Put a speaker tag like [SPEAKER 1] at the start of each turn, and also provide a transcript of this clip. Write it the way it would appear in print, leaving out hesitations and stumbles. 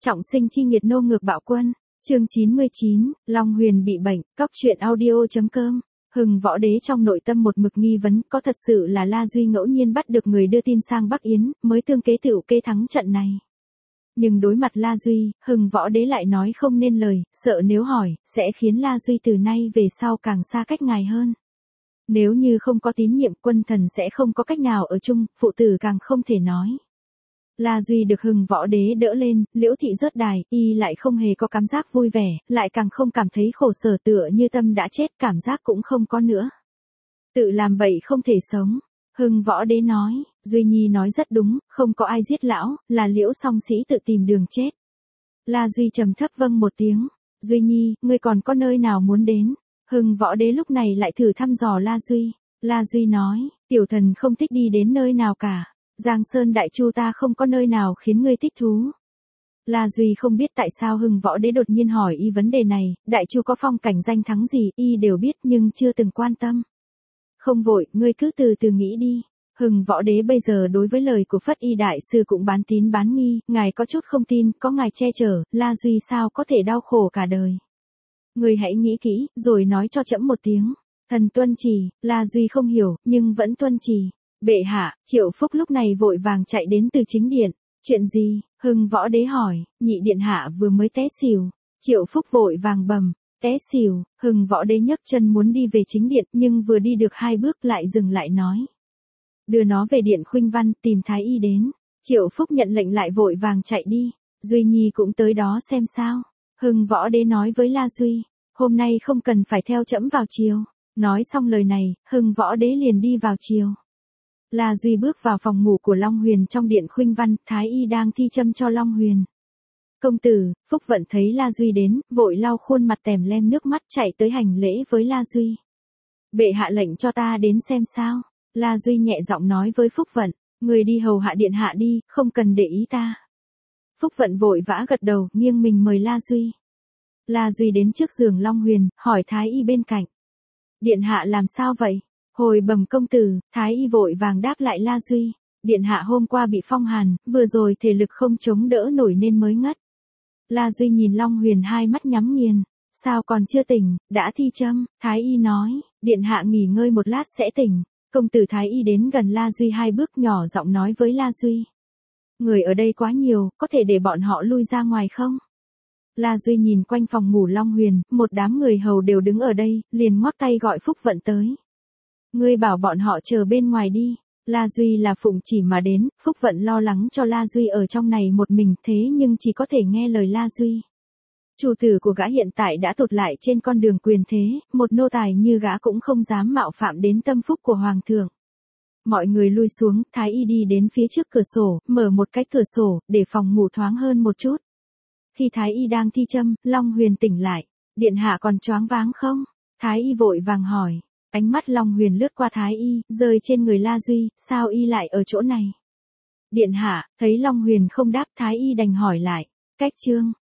[SPEAKER 1] Trọng sinh chi nghiệt nô ngược bạo quân. Chương 99, Long Huyền bị bệnh, cóc truyện audio.com. Hừng Võ Đế trong nội tâm một mực nghi vấn, có thật sự là La Duy ngẫu nhiên bắt được người đưa tin sang Bắc Yến, mới tương kế tựu kế thắng trận này. Nhưng đối mặt La Duy, Hừng Võ Đế lại nói không nên lời, sợ nếu hỏi, sẽ khiến La Duy từ nay về sau càng xa cách ngài hơn. Nếu như không có tín nhiệm, quân thần sẽ không có cách nào ở chung, phụ tử càng không thể nói. La Duy được Hừng Võ Đế đỡ lên, Liễu Thị rớt đài, y lại không hề có cảm giác vui vẻ, lại càng không cảm thấy khổ sở, tựa như tâm đã chết, cảm giác cũng không có nữa. Tự làm bậy không thể sống. Hừng Võ Đế nói, Duy Nhi nói rất đúng, không có ai giết lão, là Liễu song sĩ tự tìm đường chết. La Duy trầm thấp vâng một tiếng. Duy Nhi, ngươi còn có nơi nào muốn đến? Hừng Võ Đế lúc này lại thử thăm dò La Duy. La Duy nói, tiểu thần không thích đi đến nơi nào cả. Giang Sơn Đại Chu ta không có nơi nào khiến ngươi thích thú. La Duy không biết tại sao Hừng Võ Đế đột nhiên hỏi y vấn đề này, Đại Chu có phong cảnh danh thắng gì, y đều biết nhưng chưa từng quan tâm. Không vội, ngươi cứ từ từ nghĩ đi. Hừng Võ Đế bây giờ đối với lời của Phất Y Đại Sư cũng bán tín bán nghi, ngài có chút không tin, có ngài che chở, La Duy sao có thể đau khổ cả đời. Ngươi hãy nghĩ kỹ, rồi nói cho trẫm một tiếng. Thần tuân chỉ. La Duy không hiểu, nhưng vẫn tuân chỉ. Bệ hạ. Triệu Phúc lúc này vội vàng chạy đến từ chính điện. Chuyện gì? Hừng Võ Đế hỏi. Nhị điện hạ vừa mới té xỉu. Triệu Phúc vội vàng bầm. Té xỉu. Hừng Võ Đế nhấc chân muốn đi về chính điện, nhưng vừa đi được 2 bước lại dừng lại nói. Đưa nó về điện Khuynh Văn, tìm Thái Y đến. Triệu Phúc nhận lệnh lại vội vàng chạy đi. Duy Nhi cũng tới đó xem sao. Hừng Võ Đế nói với La Duy. Hôm nay không cần phải theo trẫm vào chiều. Nói xong lời này, Hừng Võ Đế liền đi vào chiều. La Duy bước vào phòng ngủ của Long Huyền trong điện Khuynh Văn, Thái Y đang thi châm cho Long Huyền. Công tử. Phúc Vận thấy La Duy đến, vội lau khuôn mặt tèm lem nước mắt chạy tới hành lễ với La Duy. Bệ hạ lệnh cho ta đến xem sao. La Duy nhẹ giọng nói với Phúc Vận, người đi hầu hạ điện hạ đi, không cần để ý ta. Phúc Vận vội vã gật đầu, nghiêng mình mời La Duy. La Duy đến trước giường Long Huyền, hỏi Thái Y bên cạnh. Điện hạ làm sao vậy? Hồi bẩm công tử. Thái Y vội vàng đáp lại La Duy. Điện hạ hôm qua bị phong hàn, vừa rồi thể lực không chống đỡ nổi nên mới ngất. La Duy nhìn Long Huyền hai mắt nhắm nghiền. Sao còn chưa tỉnh, đã thi châm? Thái Y nói, điện hạ nghỉ ngơi một lát sẽ tỉnh. Công tử. Thái Y đến gần La Duy 2 bước, nhỏ giọng nói với La Duy. Người ở đây quá nhiều, có thể để bọn họ lui ra ngoài không? La Duy nhìn quanh phòng ngủ Long Huyền, một đám người hầu đều đứng ở đây, liền ngoắc tay gọi Phúc Vận tới. Ngươi bảo bọn họ chờ bên ngoài đi. La Duy là phụng chỉ mà đến, Phúc Vận lo lắng cho La Duy ở trong này một mình, thế nhưng chỉ có thể nghe lời La Duy. Chủ tử của gã hiện tại đã tụt lại trên con đường quyền thế, một nô tài như gã cũng không dám mạo phạm đến tâm phúc của Hoàng thượng. Mọi người lui xuống, Thái Y đi đến phía trước cửa sổ, mở một cái cửa sổ, để phòng ngủ thoáng hơn một chút. Khi Thái Y đang thi châm, Long Huyền tỉnh lại. Điện hạ còn choáng váng không? Thái Y vội vàng hỏi. Ánh mắt Long Huyền lướt qua Thái Y, rơi trên người La Duy, sao y lại ở chỗ này? Điện hạ. Thấy Long Huyền không đáp, Thái Y đành hỏi lại. Cách chương.